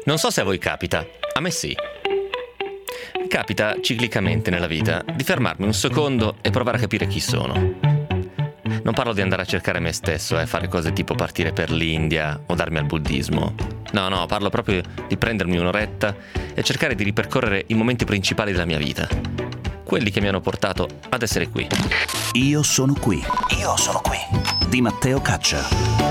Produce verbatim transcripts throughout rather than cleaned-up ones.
Non so se a voi capita, a me sì. Mi capita ciclicamente nella vita di fermarmi un secondo e provare a capire chi sono. Non parlo di andare a cercare me stesso e eh, fare cose tipo partire per l'India o darmi al buddismo. No, no, parlo proprio di prendermi un'oretta e cercare di ripercorrere i momenti principali della mia vita. Quelli che mi hanno portato ad essere qui. Io sono qui. Io sono qui. Di Matteo Caccia.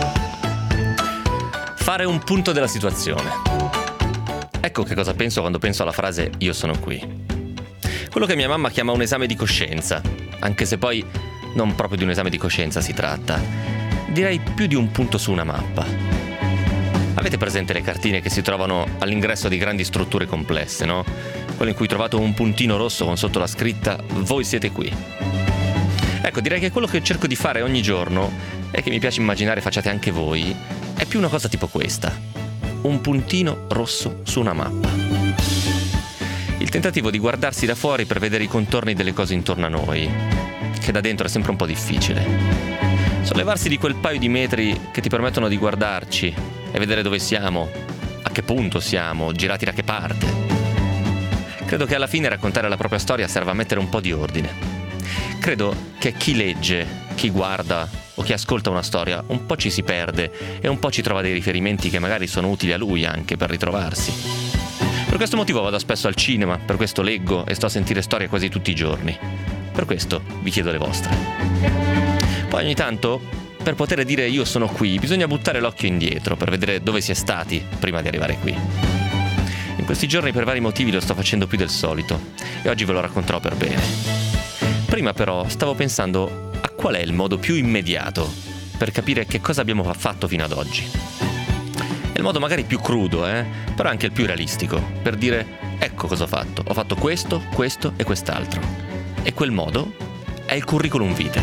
Fare un punto della situazione. Ecco che cosa penso quando penso alla frase io sono qui. Quello che mia mamma chiama un esame di coscienza, anche se poi non proprio di un esame di coscienza si tratta. Direi più di un punto su una mappa. Avete presente le cartine che si trovano all'ingresso di grandi strutture complesse, no? Quelle in cui trovate un puntino rosso con sotto la scritta "Voi siete qui". Ecco, direi che quello che cerco di fare ogni giorno, e che mi piace immaginare facciate anche voi, è più una cosa tipo questa. Un puntino rosso su una mappa. Il tentativo di guardarsi da fuori per vedere i contorni delle cose intorno a noi, che da dentro è sempre un po' difficile. Sollevarsi di quel paio di metri che ti permettono di guardarci e vedere dove siamo, a che punto siamo, girati da che parte. Credo che alla fine raccontare la propria storia serva a mettere un po' di ordine. Credo che chi legge, chi guarda o chi ascolta una storia un po' ci si perde e un po' ci trova dei riferimenti che magari sono utili a lui anche per ritrovarsi. Per questo motivo vado spesso al cinema, per questo leggo e sto a sentire storie quasi tutti i giorni. Per questo vi chiedo le vostre. Poi ogni tanto, per poter dire io sono qui, bisogna buttare l'occhio indietro per vedere dove si è stati prima di arrivare qui. In questi giorni per vari motivi lo sto facendo più del solito e oggi ve lo racconterò per bene. Prima però stavo pensando a qual è il modo più immediato per capire che cosa abbiamo fatto fino ad oggi. È il modo magari più crudo, eh? Però anche il più realistico, per dire ecco cosa ho fatto, ho fatto questo, questo e quest'altro. E quel modo è il curriculum vitae.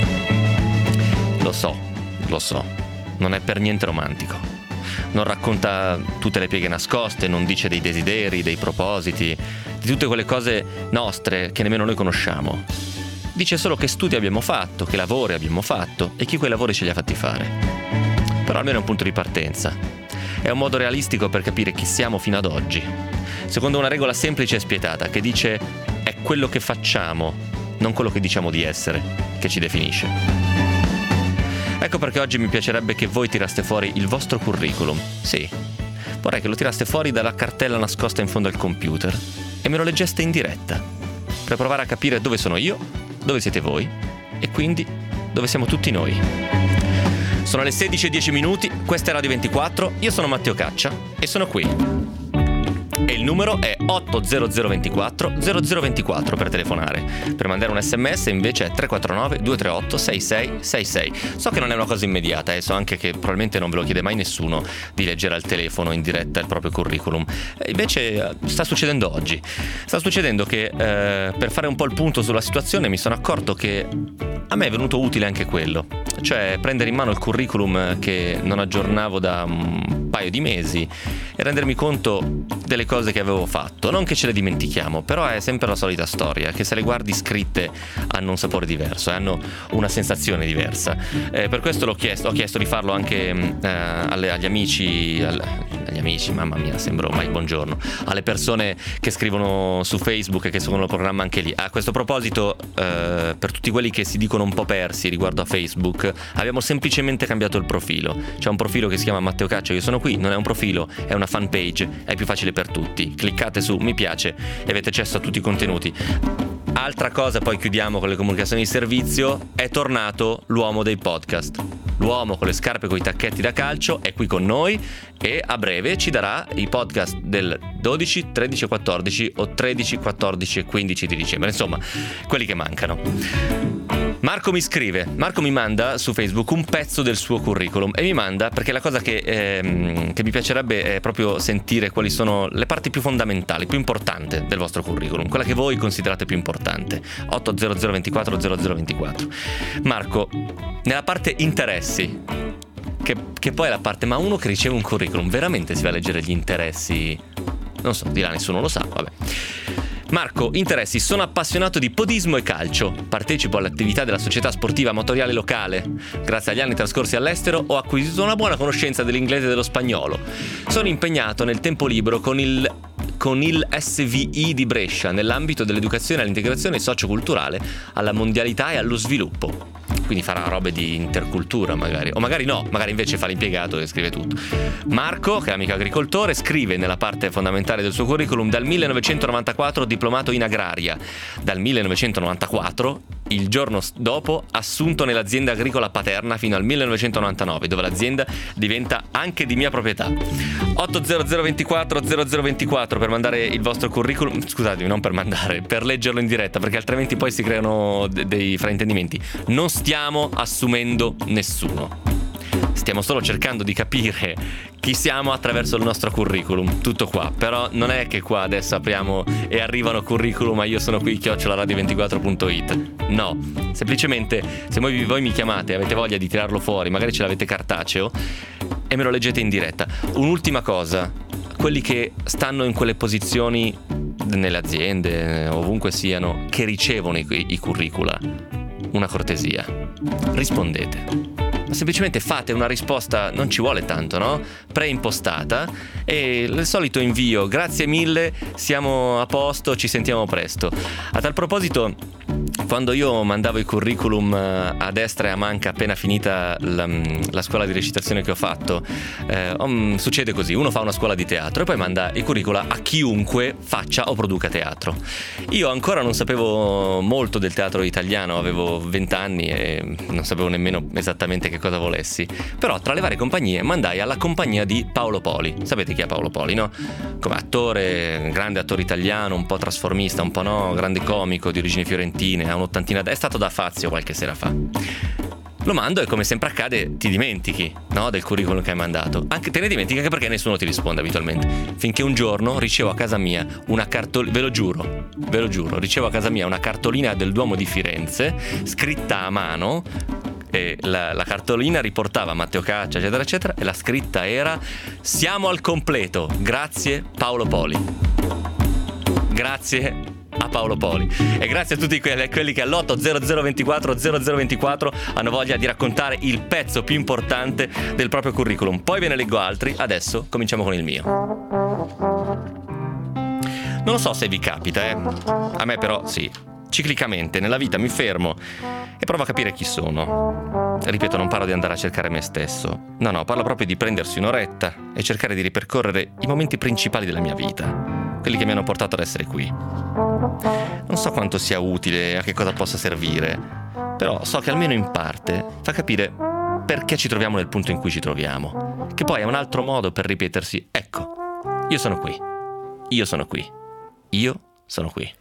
Lo so, lo so, non è per niente romantico. Non racconta tutte le pieghe nascoste, non dice dei desideri, dei propositi, di tutte quelle cose nostre che nemmeno noi conosciamo. Dice solo che studi abbiamo fatto, che lavori abbiamo fatto e chi quei lavori ce li ha fatti fare. Però almeno è un punto di partenza. È un modo realistico per capire chi siamo fino ad oggi. Secondo una regola semplice e spietata che dice è quello che facciamo, non quello che diciamo di essere, che ci definisce. Ecco perché oggi mi piacerebbe che voi tiraste fuori il vostro curriculum. Sì, vorrei che lo tiraste fuori dalla cartella nascosta in fondo al computer e me lo leggeste in diretta, per provare a capire dove sono io, dove siete voi e quindi dove siamo tutti noi. Sono le sedici e dieci minuti, questa è Radio ventiquattro, io sono Matteo Caccia e sono qui. E il numero è otto zero zero ventiquattro zero zero ventiquattro per telefonare. Per mandare un sms invece è tre quattro nove due tre otto sei sei sei sei. So che non è una cosa immediata e so anche che probabilmente non ve lo chiede mai nessuno di leggere al telefono in diretta il proprio curriculum. E invece sta succedendo oggi. Sta succedendo che eh, per fare un po' il punto sulla situazione mi sono accorto che a me è venuto utile anche quello. Cioè prendere in mano il curriculum che non aggiornavo da un paio di mesi e rendermi conto delle cose che avevo fatto. Non che ce le dimentichiamo, però è sempre la solita storia, che se le guardi scritte hanno un sapore diverso, hanno una sensazione diversa. Eh, per questo l'ho chiesto, ho chiesto di farlo anche eh, alle, agli amici, al, agli amici, mamma mia, sembro mai buongiorno, alle persone che scrivono su Facebook e che seguono il programma anche lì. A questo proposito, eh, per tutti quelli che si dicono un po' persi riguardo a Facebook, abbiamo semplicemente cambiato il profilo. C'è un profilo che si chiama Matteo Caccia, io sono qui, non è un profilo, è una fan page, è più facile per tutti. Cliccate su mi piace e avete accesso a tutti i contenuti. Altra cosa, poi chiudiamo con le comunicazioni di servizio, è tornato l'uomo dei podcast. L'uomo con le scarpe con i tacchetti da calcio è qui con noi e a breve ci darà i podcast del dodici, tredici e quattordici o tredici, quattordici e quindici di dicembre, insomma, quelli che mancano. Marco mi scrive, Marco mi manda su Facebook un pezzo del suo curriculum e mi manda perché la cosa che, ehm, che mi piacerebbe è proprio sentire quali sono le parti più fondamentali, più importanti del vostro curriculum, quella che voi considerate più importante. otto zero zero ventiquattro zero zero ventiquattro. Marco, nella parte interessi, che, che poi è la parte, ma uno che riceve un curriculum veramente si va a leggere gli interessi? Non so, di là nessuno lo sa, vabbè. Marco, interessi: sono appassionato di podismo e calcio. Partecipo alle attività della società sportiva motoriale locale. Grazie agli anni trascorsi all'estero ho acquisito una buona conoscenza dell'inglese e dello spagnolo. Sono impegnato nel tempo libero con il con il S V I di Brescia nell'ambito dell'educazione all'integrazione socioculturale, alla mondialità e allo sviluppo. Quindi farà robe di intercultura magari, o magari no, magari invece fa l'impiegato e scrive tutto. Marco, che è amico agricoltore, scrive nella parte fondamentale del suo curriculum: dal millenovecentonovantaquattro diplomato in agraria, dal millenovecentonovantaquattro, il giorno dopo, assunto nell'azienda agricola paterna fino al millenovecentonovantanove, dove l'azienda diventa anche di mia proprietà. otto zero zero ventiquattro zero zero ventiquattro per mandare il vostro curriculum, scusatemi, non per mandare, per leggerlo in diretta, perché altrimenti poi si creano de- dei fraintendimenti. Non stiamo assumendo nessuno, stiamo solo cercando di capire chi siamo attraverso il nostro curriculum, tutto qua. Però non è che qua adesso apriamo e arrivano curriculum ma io sono qui chiocciola radio ventiquattro punto it. No, semplicemente se voi, voi mi chiamate e avete voglia di tirarlo fuori, magari ce l'avete cartaceo e me lo leggete in diretta. Un'ultima cosa: quelli che stanno in quelle posizioni nelle aziende, ovunque siano, che ricevono i, i curricula, una cortesia: rispondete. Ma semplicemente fate una risposta, non ci vuole tanto, no? Preimpostata, e il solito invio: grazie mille, siamo a posto, ci sentiamo presto. A tal proposito, quando io mandavo i curriculum a destra e a manca appena finita la, la scuola di recitazione che ho fatto, eh, um, succede così: uno fa una scuola di teatro e poi manda i curricula a chiunque faccia o produca teatro. Io ancora non sapevo molto del teatro italiano, avevo vent'anni e non sapevo nemmeno esattamente che cosa volessi, però tra le varie compagnie mandai alla compagnia di Paolo Poli. Sapete chi è Paolo Poli, no? Come attore, grande attore italiano, un po' trasformista, un po' no, grande comico di origini fiorentine, ha un'ottantina, è stato da Fazio qualche sera fa. Lo mando e, come sempre accade, ti dimentichi, no, del curriculum che hai mandato. Anche te ne dimentichi, anche perché nessuno ti risponde abitualmente. Finché un giorno ricevo a casa mia una cartolina, ve lo giuro, ve lo giuro, ricevo a casa mia una cartolina del Duomo di Firenze, scritta a mano, e la, la cartolina riportava Matteo Caccia, eccetera, eccetera, e la scritta era: siamo al completo, grazie Paolo Poli. Grazie a Paolo Poli, e grazie a tutti quelli, quelli che all'otto zero zero ventiquattro zero zero ventiquattro hanno voglia di raccontare il pezzo più importante del proprio curriculum. Poi ve ne leggo altri, adesso cominciamo con il mio. Non lo so se vi capita, eh. A me però sì. Ciclicamente nella vita mi fermo e provo a capire chi sono. Ripeto, non parlo di andare a cercare me stesso. No, no, parlo proprio di prendersi un'oretta e cercare di ripercorrere i momenti principali della mia vita, quelli che mi hanno portato ad essere qui. Non so quanto sia utile, a che cosa possa servire, però so che almeno in parte fa capire perché ci troviamo nel punto in cui ci troviamo, che poi è un altro modo per ripetersi: ecco, io sono qui, io sono qui, io sono qui.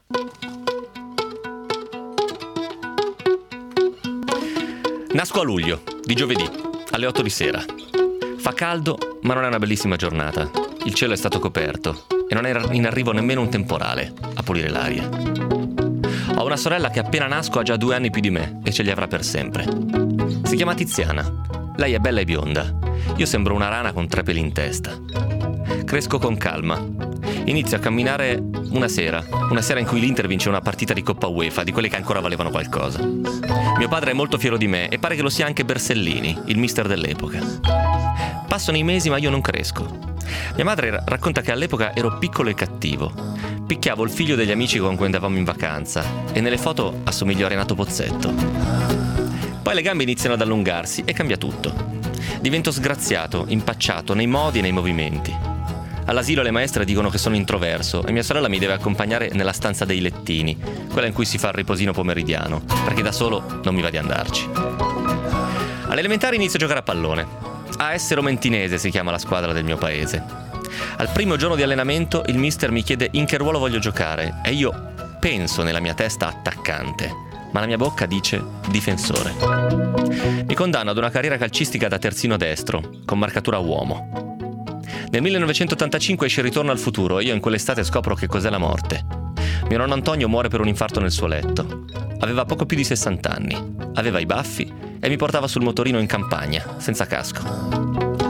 Nasco a luglio, di giovedì, alle otto di sera. Fa caldo, ma non è una bellissima giornata. Il cielo è stato coperto e non era in arrivo nemmeno un temporale a pulire l'aria. Ho una sorella che appena nasco ha già due anni più di me e ce li avrà per sempre. Si chiama Tiziana. Lei è bella e bionda. Io sembro una rana con tre peli in testa. Cresco con calma. Inizio a camminare una sera, una sera in cui l'Inter vince una partita di Coppa UEFA, di quelle che ancora valevano qualcosa. Mio padre è molto fiero di me e pare che lo sia anche Bersellini, il mister dell'epoca. Passano i mesi ma io non cresco. Mia madre racconta che all'epoca ero piccolo e cattivo. Picchiavo il figlio degli amici con cui andavamo in vacanza e nelle foto assomiglio a Renato Pozzetto. Poi le gambe iniziano ad allungarsi e cambia tutto. Divento sgraziato, impacciato nei modi e nei movimenti. All'asilo le maestre dicono che sono introverso e mia sorella mi deve accompagnare nella stanza dei lettini, quella in cui si fa il riposino pomeridiano, perché da solo non mi va di andarci. Alle elementari inizio a giocare a pallone. A S Romentinese si chiama la squadra del mio paese. Al primo giorno di allenamento il mister mi chiede in che ruolo voglio giocare e io penso nella mia testa attaccante, ma la mia bocca dice difensore. Mi condanno ad una carriera calcistica da terzino destro, con marcatura uomo. Nel millenovecentottantacinque esce Ritorno al futuro e io in quell'estate scopro che cos'è la morte. Mio nonno Antonio muore per un infarto nel suo letto. Aveva poco più di sessanta anni, aveva i baffi e mi portava sul motorino in campagna, senza casco.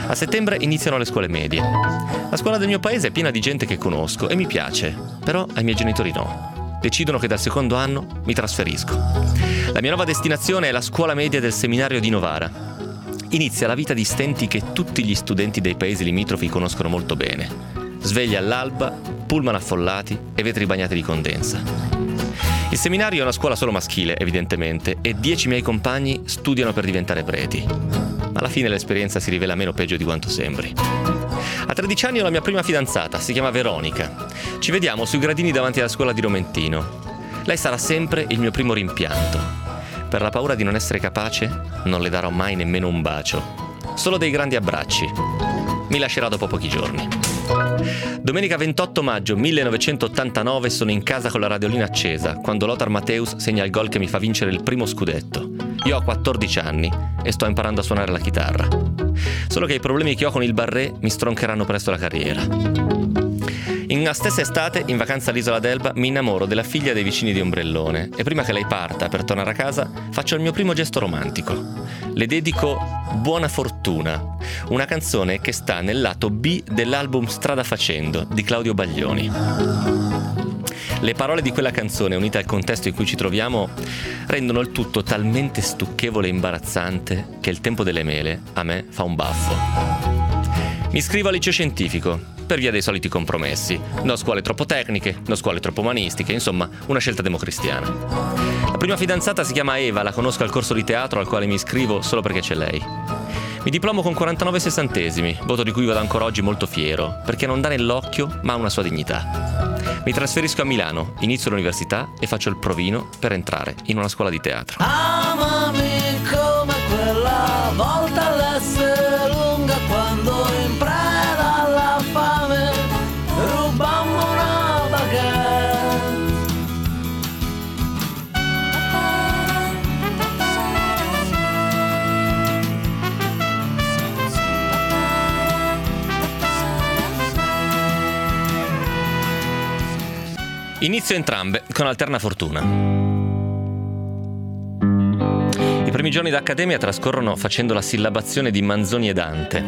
A settembre iniziano le scuole medie. La scuola del mio paese è piena di gente che conosco e mi piace, però ai miei genitori no. Decidono che dal secondo anno mi trasferisco. La mia nuova destinazione è la scuola media del seminario di Novara. Inizia la vita di stenti che tutti gli studenti dei paesi limitrofi conoscono molto bene. Sveglia all'alba, pullman affollati e vetri bagnati di condensa. Il seminario è una scuola solo maschile, evidentemente, e dieci miei compagni studiano per diventare preti. Ma alla fine l'esperienza si rivela meno peggio di quanto sembri. A tredici anni ho la mia prima fidanzata, si chiama Veronica. Ci vediamo sui gradini davanti alla scuola di Romentino. Lei sarà sempre il mio primo rimpianto. Per la paura di non essere capace, non le darò mai nemmeno un bacio. Solo dei grandi abbracci. Mi lascerà dopo pochi giorni. Domenica ventotto maggio millenovecentottantanove sono in casa con la radiolina accesa quando Lothar Matthäus segna il gol che mi fa vincere il primo scudetto. Io ho quattordici anni e sto imparando a suonare la chitarra. Solo che i problemi che ho con il barré mi stroncheranno presto la carriera. In una stessa estate, in vacanza all'isola d'Elba, mi innamoro della figlia dei vicini di Ombrellone e prima che lei parta per tornare a casa faccio il mio primo gesto romantico. Le dedico Buona Fortuna, una canzone che sta nel lato B dell'album Strada Facendo di Claudio Baglioni. Le parole di quella canzone, unite al contesto in cui ci troviamo, rendono il tutto talmente stucchevole e imbarazzante che il tempo delle mele a me fa un baffo. Mi iscrivo al liceo scientifico per via dei soliti compromessi. No scuole troppo tecniche, no scuole troppo umanistiche, insomma, una scelta democristiana. La prima fidanzata si chiama Eva, la conosco al corso di teatro al quale mi iscrivo solo perché c'è lei. Mi diplomo con quarantanove sessantesimi, voto di cui vado ancora oggi molto fiero, perché non dà nell'occhio, ma ha una sua dignità. Mi trasferisco a Milano, inizio l'università e faccio il provino per entrare in una scuola di teatro. Amami come quella volta l'essere lunga quando in preda alla fame rubammo una baguette. Inizio entrambe con alterna fortuna. I primi giorni d'accademia trascorrono facendo la sillabazione di Manzoni e Dante.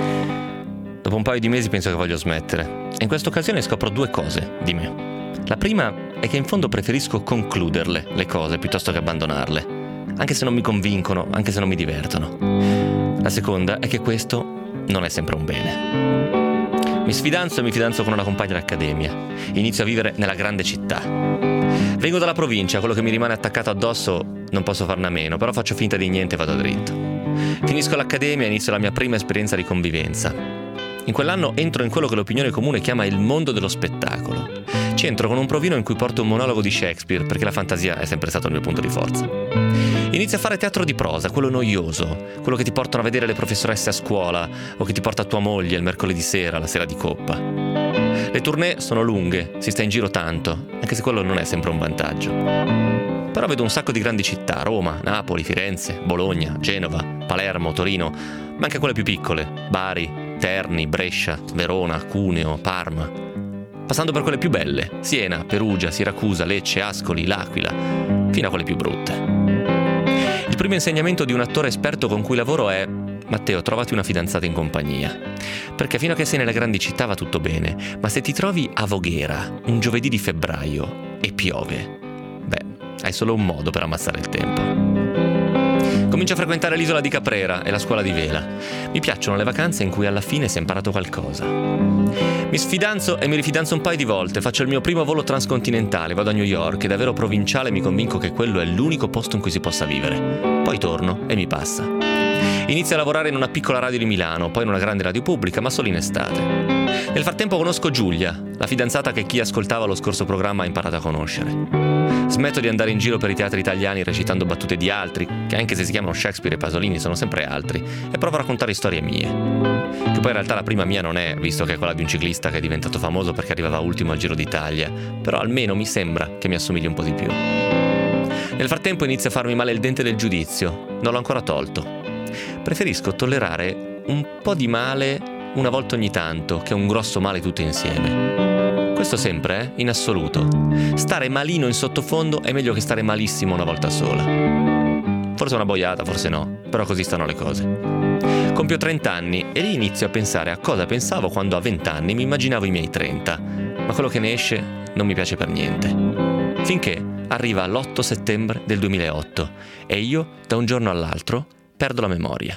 Dopo un paio di mesi penso che voglio smettere. E in questa occasione scopro due cose di me. La prima è che in fondo preferisco concluderle, le cose, piuttosto che abbandonarle. Anche se non mi convincono, anche se non mi divertono. La seconda è che questo non è sempre un bene. Mi sfidanzo e mi fidanzo con una compagna d'accademia. Inizio a vivere nella grande città. Vengo dalla provincia, quello che mi rimane attaccato addosso non posso farne a meno, però faccio finta di niente e vado dritto. Finisco l'accademia e inizio la mia prima esperienza di convivenza. In quell'anno entro in quello che l'opinione comune chiama il mondo dello spettacolo. Ci entro con un provino in cui porto un monologo di Shakespeare, perché la fantasia è sempre stato il mio punto di forza. Inizio a fare teatro di prosa, quello noioso, quello che ti portano a vedere le professoresse a scuola o che ti porta tua moglie il mercoledì sera, la sera di coppa. Le tournée sono lunghe, si sta in giro tanto, anche se quello non è sempre un vantaggio. Però vedo un sacco di grandi città, Roma, Napoli, Firenze, Bologna, Genova, Palermo, Torino, ma anche quelle più piccole, Bari, Terni, Brescia, Verona, Cuneo, Parma. Passando per quelle più belle, Siena, Perugia, Siracusa, Lecce, Ascoli, L'Aquila, fino a quelle più brutte. Il primo insegnamento di un attore esperto con cui lavoro è: Matteo, trovati una fidanzata in compagnia. Perché fino a che sei nelle grandi città va tutto bene, ma se ti trovi a Voghera un giovedì di febbraio e piove, beh, hai solo un modo per ammazzare il tempo. Comincio a frequentare l'isola di Caprera e la scuola di vela. Mi piacciono le vacanze in cui alla fine si è imparato qualcosa. Mi sfidanzo e mi rifidanzo un paio di volte, faccio il mio primo volo transcontinentale, vado a New York e da vero provinciale mi convinco che quello è l'unico posto in cui si possa vivere. Poi torno e mi passa. Inizio a lavorare in una piccola radio di Milano, poi in una grande radio pubblica, ma solo in estate. Nel frattempo conosco Giulia, la fidanzata che chi ascoltava lo scorso programma ha imparato a conoscere. Smetto di andare in giro per i teatri italiani recitando battute di altri, che anche se si chiamano Shakespeare e Pasolini sono sempre altri, e provo a raccontare storie mie. Che poi in realtà la prima mia non è, visto che è quella di un ciclista che è diventato famoso perché arrivava ultimo al Giro d'Italia, però almeno mi sembra che mi assomigli un po' di più. Nel frattempo inizia a farmi male il dente del giudizio, non l'ho ancora tolto. Preferisco tollerare un po' di male una volta ogni tanto che un grosso male tutto insieme. Questo sempre, eh? In assoluto. Stare malino in sottofondo è meglio che stare malissimo una volta sola. Forse è una boiata, forse no, però così stanno le cose. Compio trenta anni e lì inizio a pensare a cosa pensavo quando a venti anni mi immaginavo i miei trenta, ma quello che ne esce non mi piace per niente. Finché arriva l'otto settembre del duemilaotto e io, da un giorno all'altro, perdo la memoria.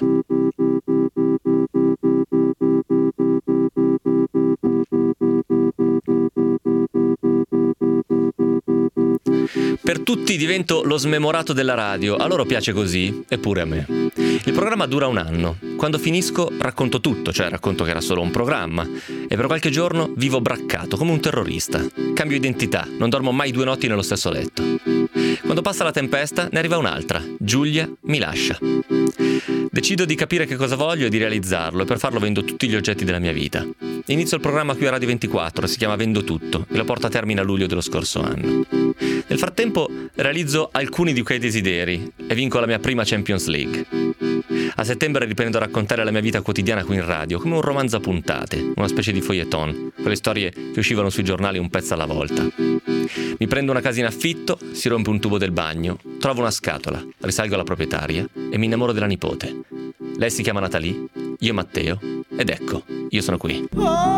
Per tutti divento lo smemorato della radio, a loro piace così, eppure a me. Il programma dura un anno. Quando finisco racconto tutto, cioè racconto che era solo un programma, e per qualche giorno vivo braccato, come un terrorista. Cambio identità, non dormo mai due notti nello stesso letto. Quando passa la tempesta, ne arriva un'altra. Giulia mi lascia. Decido di capire che cosa voglio e di realizzarlo, e per farlo vendo tutti gli oggetti della mia vita. Inizio il programma qui a Radio ventiquattro, si chiama Vendo Tutto, e lo porto a termine a luglio dello scorso anno. Nel frattempo realizzo alcuni di quei desideri e vinco la mia prima Champions League. A settembre riprendo a raccontare la mia vita quotidiana qui in radio, come un romanzo a puntate, una specie di feuilleton, quelle storie che uscivano sui giornali un pezzo alla volta. Mi prendo una casa in affitto, si rompe un tubo del bagno, trovo una scatola, risalgo alla proprietaria e mi innamoro della nipote. Lei si chiama Natalie, io Matteo, ed ecco, io sono qui.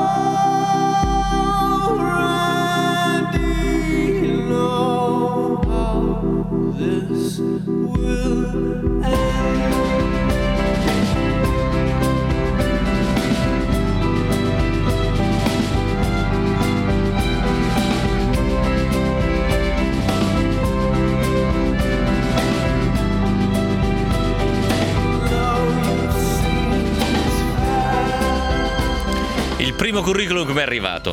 Il primo curriculum che mi è arrivato.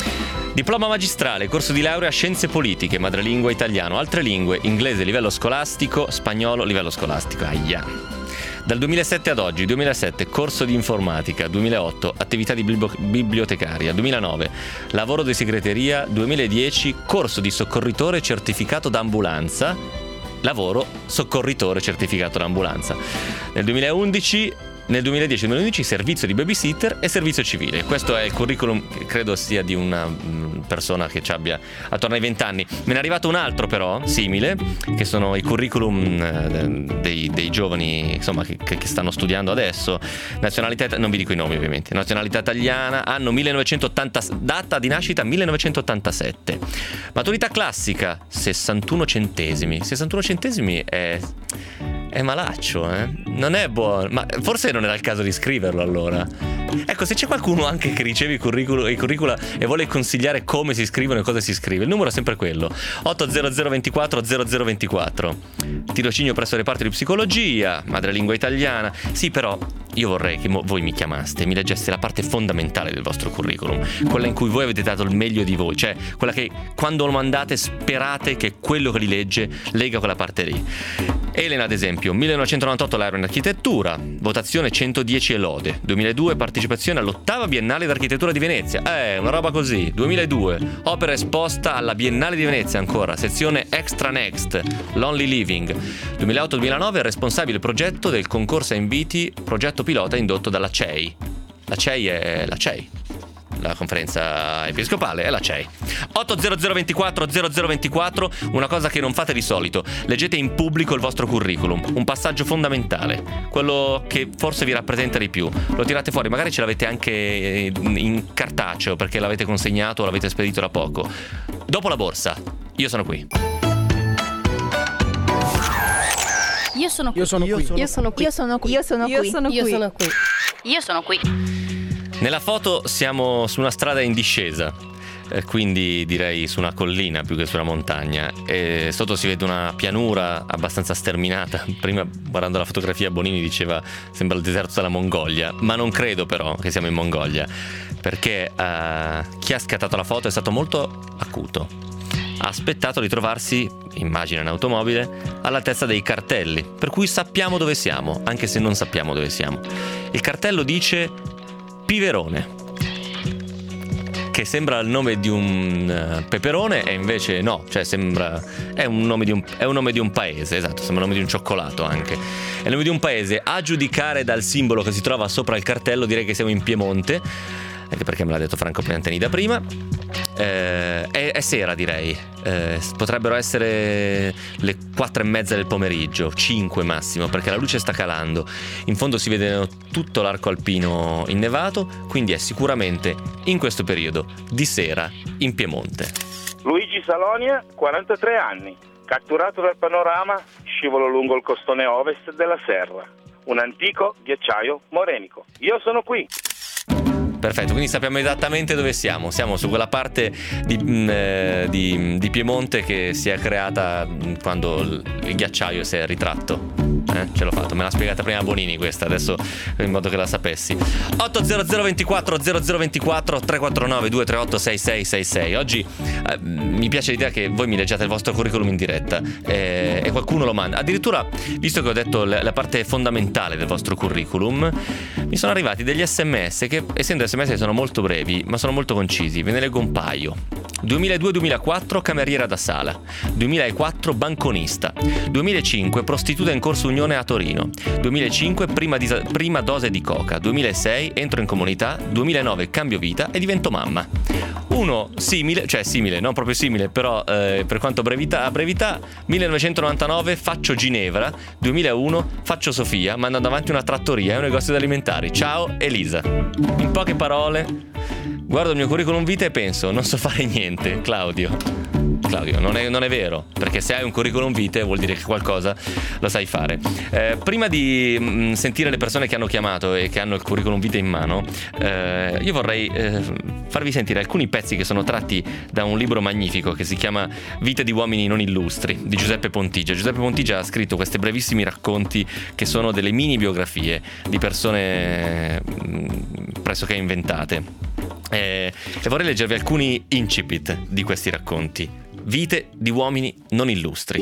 Diploma magistrale, corso di laurea Scienze Politiche, madrelingua italiano, altre lingue, inglese livello scolastico, spagnolo livello scolastico. Aia. Dal duemilasette ad oggi, duemilasette corso di informatica, duemilaotto attività di bibliotecaria, duemilanove lavoro di segreteria, duemiladieci corso di soccorritore certificato d'ambulanza, lavoro soccorritore certificato d'ambulanza. Nel duemilaundici Nel duemiladieci duemilaundici servizio di babysitter e servizio civile. Questo è il curriculum che credo sia di una persona che ci abbia attorno ai venti anni. Me ne è arrivato un altro però, simile, che sono i curriculum dei, dei giovani, insomma, che, che stanno studiando adesso. Nazionalità, non vi dico i nomi ovviamente. Nazionalità italiana, anno millenovecentottanta, data di nascita millenovecentottantasette. Maturità classica, sessantuno centesimi. sessantuno centesimi è... è malaccio, eh? Non è buono, ma forse non era il caso di scriverlo allora. Ecco, se c'è qualcuno anche che riceve i curricula, i curricula e vuole consigliare come si scrivono e cosa si scrive, il numero è sempre quello: otto zero zero ventiquattro zero zero ventiquattro. Tirocinio presso il reparto di psicologia, madrelingua italiana. Sì, però io vorrei che mo- voi mi chiamaste e mi leggeste la parte fondamentale del vostro curriculum, quella in cui voi avete dato il meglio di voi, cioè quella che quando lo mandate sperate che quello che li legge legga quella parte lì. Elena, ad esempio, millenovecentonovantotto laurea in architettura, votazione centodieci e lode, duemiladue partecipazione all'ottava Biennale d'Architettura di Venezia, eh, una roba così, duemiladue opera esposta alla Biennale di Venezia ancora, sezione Extra Next, Lonely Living, duemilaotto duemilanove responsabile progetto del concorso a inviti, progetto pilota indotto dalla C E I. La C E I è la C E I. La conferenza episcopale è la C E I. otto zero zero ventiquattro zero zero ventiquattro. Una cosa che non fate di solito: leggete in pubblico il vostro curriculum, un passaggio fondamentale, quello che forse vi rappresenta di più. Lo tirate fuori, magari ce l'avete anche in cartaceo perché l'avete consegnato o l'avete spedito da poco. Dopo la borsa, io sono qui. Io sono qui. Io sono qui. Io sono qui. Io sono qui. Io sono qui. Io sono Io qui. sono qui. Io sono qui. Nella foto siamo su una strada in discesa, eh, quindi direi su una collina più che su una montagna, e sotto si vede una pianura abbastanza sterminata. Prima, guardando la fotografia, Bonini diceva sembra il deserto della Mongolia, ma non credo però che siamo in Mongolia, perché uh, chi ha scattato la foto è stato molto acuto. Ha aspettato di trovarsi, immagino in automobile, all'altezza dei cartelli, per cui sappiamo dove siamo, anche se non sappiamo dove siamo. Il cartello dice Piverone, che sembra il nome di un uh, peperone, e invece no, cioè sembra è un nome di un è un nome di un paese, esatto, sembra il nome di un cioccolato anche. È il nome di un paese, a giudicare dal simbolo che si trova sopra il cartello direi che siamo in Piemonte, anche perché me l'ha detto Franco Piantenida prima. Eh, è, è sera, direi. Eh, potrebbero essere le quattro e mezza del pomeriggio, cinque massimo, perché la luce sta calando. In fondo si vede tutto l'arco alpino innevato, quindi è sicuramente in questo periodo di sera in Piemonte. Luigi Salonia, quarantatré anni, catturato dal panorama, scivolo lungo il costone ovest della Serra, un antico ghiacciaio morenico. Io sono qui. Perfetto, quindi sappiamo esattamente dove siamo. Siamo su quella parte di, mh, di, di Piemonte che si è creata quando il ghiacciaio si è ritratto. Eh, ce l'ho fatto, me l'ha spiegata prima Bonini questa, adesso in modo che la sapessi. Otto zero zero ventiquattro zero zero ventiquattro tre quattro nove due tre otto sei sei sei sei. Oggi eh, mi piace l'idea che voi mi leggiate il vostro curriculum in diretta eh, e qualcuno lo manda. Addirittura, visto che ho detto la, la parte fondamentale del vostro curriculum, mi sono arrivati degli sms che, essendo sms sono molto brevi ma sono molto concisi, ve ne leggo un paio. duemiladue duemilaquattro cameriera da sala, duemilaquattro banconista, duemilacinque prostituta in corso Unione a Torino, duemilacinque prima, disa- prima dose di coca, duemilasei entro in comunità, duemilanove cambio vita e divento mamma. Uno simile, cioè simile, non proprio simile, però eh, per quanto brevità, a brevità, millenovecentonovantanove faccio Ginevra, duemilauno faccio Sofia, mandando avanti una trattoria e un negozio di alimentari. Ciao Elisa. In poche parole, guardo il mio curriculum vita e penso, non so fare niente, Claudio. Claudio, non è, non è vero, perché se hai un curriculum vitae vuol dire che qualcosa lo sai fare. Eh, prima di mh, sentire le persone che hanno chiamato e che hanno il curriculum vitae in mano, eh, io vorrei eh, farvi sentire alcuni pezzi che sono tratti da un libro magnifico che si chiama Vite di uomini non illustri di Giuseppe Pontigia. Giuseppe Pontigia ha scritto questi brevissimi racconti che sono delle mini biografie di persone mh, pressoché inventate. Eh, e vorrei leggervi alcuni incipit di questi racconti. Vite di uomini non illustri.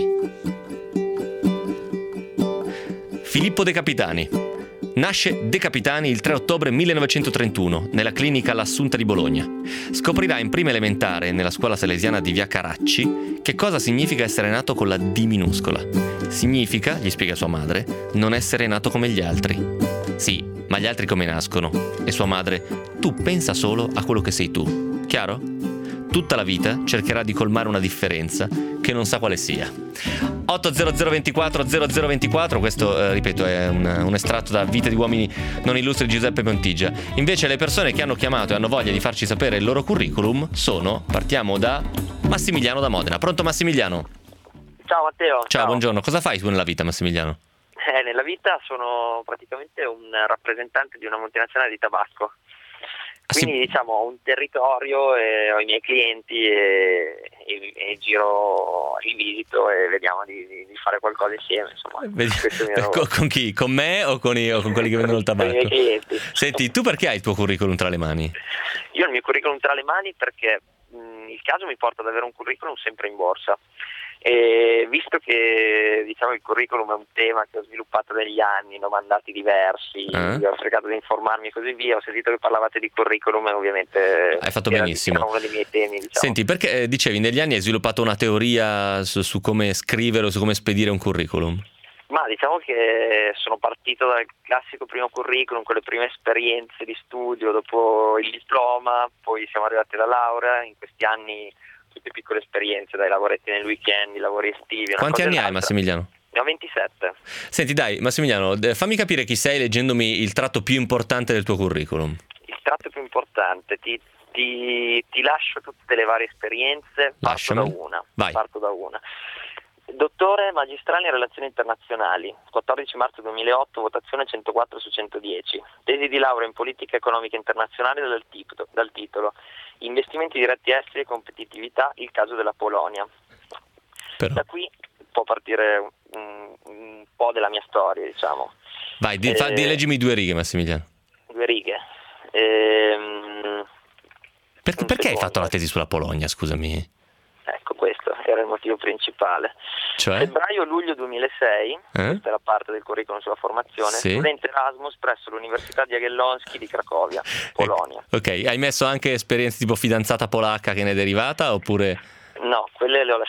Filippo De Capitani. Nasce De Capitani il tre ottobre millenovecentotrentuno nella clinica L'Assunta di Bologna. Scoprirà in prima elementare nella scuola salesiana di via Caracci che cosa significa essere nato con la D minuscola. Significa, gli spiega sua madre, non essere nato come gli altri. Sì, ma gli altri come nascono? E sua madre, tu pensa solo a quello che sei tu. Chiaro? Tutta la vita cercherà di colmare una differenza che non sa quale sia. otto zero zero ventiquattro zero zero ventiquattro, questo eh, ripeto è un, un estratto da Vite di uomini non illustri di Giuseppe Pontigia. Invece le persone che hanno chiamato e hanno voglia di farci sapere il loro curriculum sono, partiamo da Massimiliano da Modena. Pronto Massimiliano? Ciao Matteo. Ciao, ciao. Buongiorno. Cosa fai tu nella vita, Massimiliano? Eh, nella vita sono praticamente un rappresentante di una multinazionale di tabacco. Quindi sì. Diciamo ho un territorio e ho i miei clienti e, e, e giro, li visito e vediamo di, di, di fare qualcosa insieme. Insomma, con, con chi? Con me o con, i, o con quelli che vendono il tabacco? Con i miei clienti. Senti, tu perché hai il tuo curriculum tra le mani? Io ho il mio curriculum tra le mani perché mh, il caso mi porta ad avere un curriculum sempre in borsa. E visto che diciamo il curriculum è un tema che ho sviluppato negli anni, ne ho mandati diversi, eh? ho cercato di informarmi e così via, ho sentito che parlavate di curriculum e ovviamente hai fatto era, benissimo. Era uno dei miei temi, diciamo. Senti, perché eh, dicevi negli anni hai sviluppato una teoria su, su come scrivere o su come spedire un curriculum? Ma diciamo che sono partito dal classico primo curriculum, con le prime esperienze di studio, dopo il diploma, poi siamo arrivati alla laurea, in questi anni tutte piccole esperienze, dai lavoretti nel weekend, i lavori estivi. Quanti anni hai, Massimiliano? Ne ho ventisette. Senti dai Massimiliano, fammi capire chi sei leggendomi il tratto più importante del tuo curriculum. Il tratto più importante, ti, ti, ti lascio tutte le varie esperienze, parto da una. Vai. Parto da una. Dottore magistrale in relazioni internazionali, quattordici marzo duemilaotto, votazione centoquattro su centodieci. Tesi di laurea in politica economica internazionale dal titolo, dal titolo Investimenti diretti esteri e competitività, il caso della Polonia. Però. Da qui può partire un, un po' della mia storia, diciamo. Vai, di, eh, fa, di, leggimi due righe, Massimiliano. Due righe. Ehm, per, perché hai fatto la tesi sulla Polonia, scusami? Ecco, questo era il motivo principale. Cioè? Febbraio-luglio duemilasei, eh? questa è la parte del curriculum sulla formazione, sì. Studente Erasmus presso l'Università di Jagiellonski di Cracovia, Polonia. Ok, hai messo anche esperienze tipo fidanzata polacca che ne è derivata oppure... No, quelle le ho lasciate tutte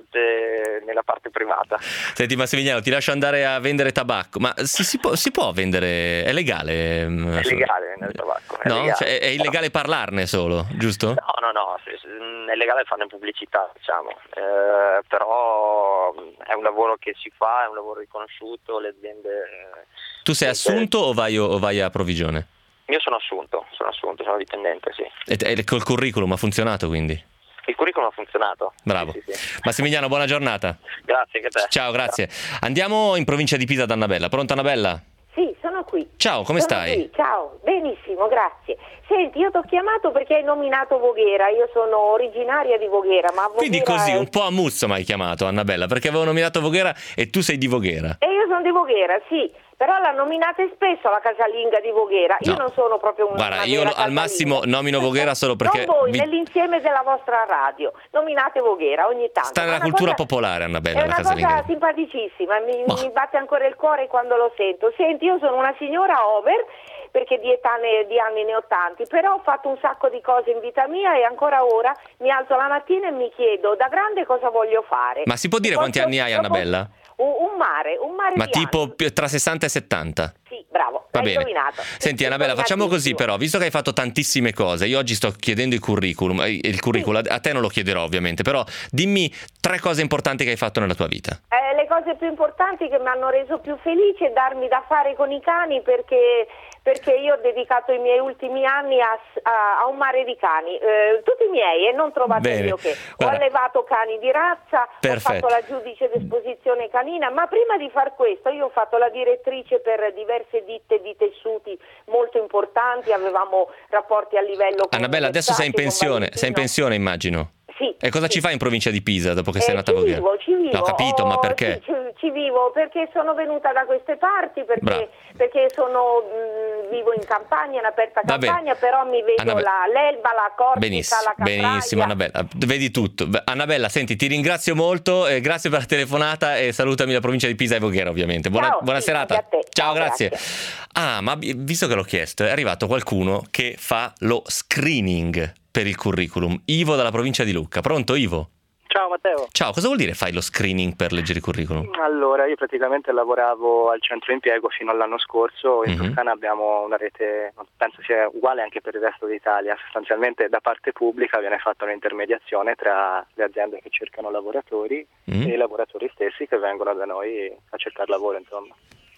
parte, nella parte privata. Senti Massimiliano, ti lascio andare a vendere tabacco, ma si, si, può, si può vendere, è legale? È legale vendere tabacco. È no? legale. Cioè, è illegale parlarne solo, giusto? No, no, no, è legale farne pubblicità, diciamo, eh, però è un lavoro che si fa, è un lavoro riconosciuto, le aziende... Tu sei assunto o vai, o vai a provvigione? Io sono assunto, sono assunto, sono dipendente, sì. E, e col curriculum ha funzionato quindi? Il curriculum ha funzionato. Bravo. Sì, sì, sì. Massimiliano, buona giornata. Grazie, anche a te. Ciao, grazie. Andiamo in provincia di Pisa da Annabella. Pronto Annabella? Sì, sono qui. Ciao, come sono stai? Qui. Ciao, benissimo, grazie. Senti, io ti ho chiamato perché hai nominato Voghera, io sono originaria di Voghera, ma Voghera Quindi così, è... un po' a muzzo mi hai chiamato Annabella, perché avevo nominato Voghera e tu sei di Voghera. E io sono di Voghera, sì, però la nominate spesso la casalinga di Voghera, io No. non sono proprio una Guarda, una io vera al casalinga. massimo nomino Voghera solo perché... Non voi, vi- nell'insieme della vostra radio, nominate Voghera ogni tanto. Sta Ma nella è una cultura cosa- popolare Annabella, È la una casalinga. cosa simpaticissima, mi, Ma- mi batte ancora il cuore quando lo sento. Senti, io sono una signora over, perché di età ne, di anni ne ho tanti, però ho fatto un sacco di cose in vita mia e ancora ora mi alzo la mattina e mi chiedo da grande cosa voglio fare. Ma si può dire quanti Posso- anni hai dopo- Annabella? Un, un mare, un mare Ma di tipo anni. più- tra sessanta e settanta? Sì, bravo, Va hai bene. indovinato. Senti Annabella, facciamo così però, visto che hai fatto tantissime cose, io oggi sto chiedendo il curriculum, eh, il curriculum, a te non lo chiederò ovviamente, però dimmi tre cose importanti che hai fatto nella tua vita. Eh, le cose più importanti che mi hanno reso più felice è darmi da fare con i cani perché, perché io ho dedicato i miei ultimi anni a, a- a un mare di cani, eh, tutti miei e non trovate Bene. io che. Guarda. Ho allevato cani di razza, Perfetto. ho fatto la giudice d'esposizione canina, ma prima di far questo io ho fatto la direttrice per diverse ditte di tessuti molto importanti, avevamo rapporti a livello con Annabella, adesso sei in Versace, con pensione, sei in Valentino. pensione immagino. Sì, E cosa sì. ci fai in provincia di Pisa dopo che Eh, sei nata a ci Voghera? vivo, ci vivo. No, ho capito, ma Oh, perché? Ci, ci- ci vivo perché sono venuta da queste parti, Bravo. perché, perché sono mh, vivo in campagna, in aperta Va bene. campagna, però mi vedo Annabella. la, l'Elba, la Corsica, Benissimo, la Capraia. benissimo Annabella, vedi tutto. Beh, Annabella, senti, ti ringrazio molto, eh, grazie per la telefonata e salutami la provincia di Pisa e Voghera ovviamente. Buona, Ciao, buona sì, serata. anche a te. Ciao, Ciao, grazie. grazie. Ah, ma vi- visto che l'ho chiesto, è arrivato qualcuno che fa lo screening per il curriculum. Ivo dalla provincia di Lucca. Pronto Ivo? Ciao Matteo. Ciao, cosa vuol dire fai lo screening per leggere il curriculum? Allora, io praticamente lavoravo al centro impiego fino all'anno scorso, in Mhm. Toscana abbiamo una rete, penso sia uguale anche per il resto d'Italia, sostanzialmente da parte pubblica viene fatta un'intermediazione tra le aziende che cercano lavoratori Mm. e i lavoratori stessi che vengono da noi a cercare lavoro, insomma.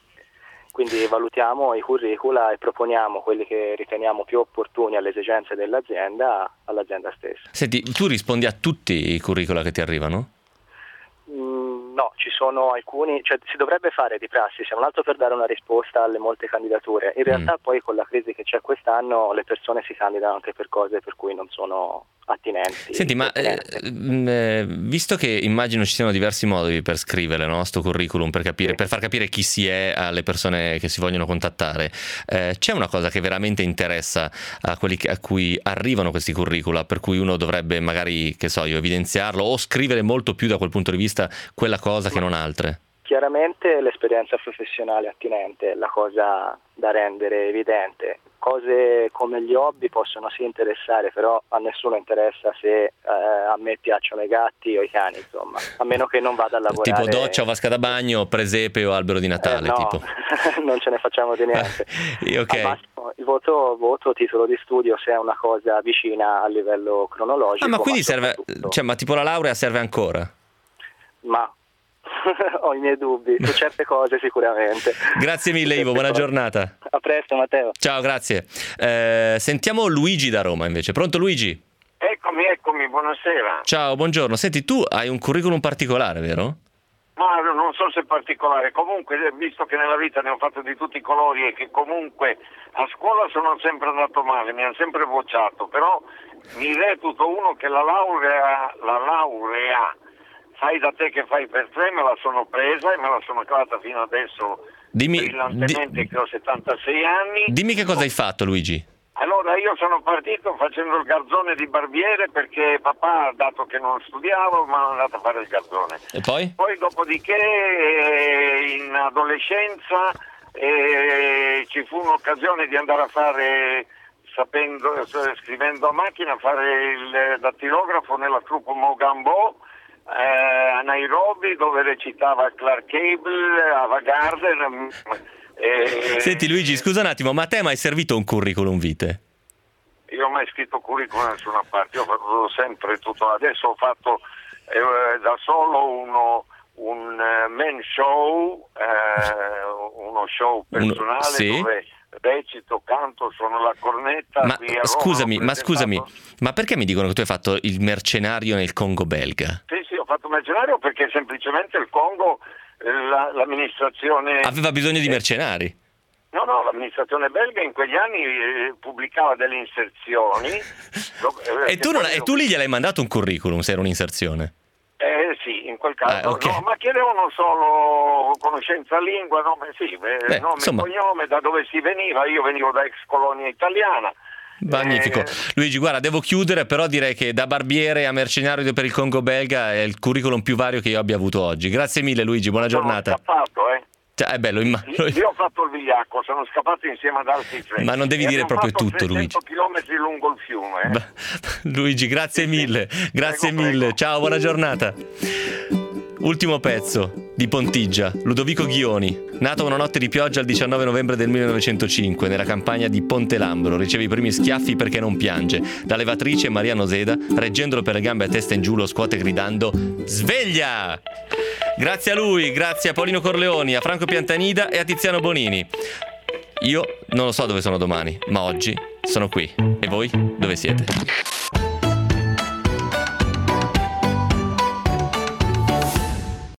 Quindi valutiamo i curricula e proponiamo quelli che riteniamo più opportuni alle esigenze dell'azienda all'azienda stessa. Senti, tu rispondi a tutti i curricula che ti arrivano? Mm, no, ci sono alcuni, cioè si dovrebbe fare di prassi, se non altro per dare una risposta alle molte candidature. In realtà Mm. poi con la crisi che c'è quest'anno le persone si candidano anche per cose per cui non sono attinenti. Senti, ma eh, pertinenti. mh, eh, visto che immagino ci siano diversi modi per scrivere, no, sto curriculum, per capire, Sì. per far capire chi si è alle persone che si vogliono contattare, eh, c'è una cosa che veramente interessa a quelli che- a cui arrivano questi curricula, per cui uno dovrebbe magari, che so io, evidenziarlo o scrivere molto più da quel punto di vista quella cosa che non altre? Chiaramente l'esperienza professionale attinente è la cosa da rendere evidente. Cose come gli hobby possono sì interessare, però a nessuno interessa se eh, a me piacciono i gatti o i cani, insomma, a meno che non vada a lavorare. Tipo doccia o vasca da bagno, presepe o albero di Natale, Eh, no, tipo. non ce ne facciamo di niente. Eh, ok. Al massimo, il voto, voto, titolo di studio se è una cosa vicina a livello cronologico. Ah, ma quindi serve, soprattutto- cioè, ma tipo la laurea serve ancora? Ma ho i miei dubbi su certe cose sicuramente. Grazie mille Ivo, buona giornata. A presto Matteo. Ciao, grazie. Eh, sentiamo Luigi da Roma invece. Pronto Luigi? Eccomi, eccomi, buonasera. Ciao, buongiorno. Senti, tu hai un curriculum particolare, vero? Ma non so se è particolare, comunque visto che nella vita ne ho fatto di tutti i colori e che comunque a scuola sono sempre andato male, mi hanno sempre bocciato, però mi reputo uno che la laurea, la laurea fai da te che fai per te, me la sono presa e me la sono cavata fino adesso Dimmi, brillantemente di- che ho settantasei anni. dimmi che cosa hai fatto, Luigi. Allora io sono partito facendo il garzone di barbiere perché papà, dato che non studiavo, mi ha andato a fare il garzone. E poi? Poi dopodiché eh, in adolescenza eh, ci fu un'occasione di andare a fare, sapendo, scrivendo a macchina, fare il dattilografo nella troupe Mogambo eh, a Nairobi dove recitava Clark Gable, Ava Gardner. Eh, Senti Luigi, scusa un attimo, ma a te mai servito un curriculum vitae? Io ho mai scritto curriculum da nessuna parte, io ho fatto sempre tutto, adesso ho fatto eh, da solo uno, un uh, man show, eh, uno show personale uno, sì? dove recito, canto, suono la cornetta. Ma qui a Roma, scusami, ma presentato... scusami, ma perché mi dicono che tu hai fatto il mercenario nel Congo belga? Sì, sì, ho fatto mercenario perché semplicemente il Congo, eh, la, l'amministrazione... Aveva bisogno di mercenari. No, no, l'amministrazione belga in quegli anni eh, pubblicava delle inserzioni. dove, e, tu non, e tu lì gliel'hai mandato un curriculum se era un'inserzione? Eh sì, in quel caso. Ah, okay. No, ma chiedevano solo conoscenza lingua, nome, sì, eh, Beh, nome insomma... e cognome, da dove si veniva. Io venivo da ex colonia italiana. Magnifico. Eh... Luigi, guarda, devo chiudere, però direi che da barbiere a mercenario per il Congo belga è il curriculum più vario che io abbia avuto oggi. Grazie mille Luigi, buona giornata. Sono scappato, eh. Cioè, è bello, immagino. Io ho fatto il vigliacco, sono scappato insieme ad altri tre. Ma non devi e dire proprio tutto, Luigi. trecento chilometri lungo il fiume. Eh. Luigi, grazie mille, grazie prego, mille. prego. Ciao, buona giornata. Ultimo pezzo di Pontigia, Ludovico Ghioni, nato una notte di pioggia il diciannove novembre del millenovecentocinque nella campagna di Ponte Lambro, riceve i primi schiaffi perché non piange. La levatrice Maria Noseda, reggendolo per le gambe a testa in giù, lo scuote gridando sveglia! Grazie a lui, grazie a Paolino Corleoni, a Franco Piantanida e a Tiziano Bonini. Io non lo so dove sono domani, ma oggi sono qui. E voi dove siete?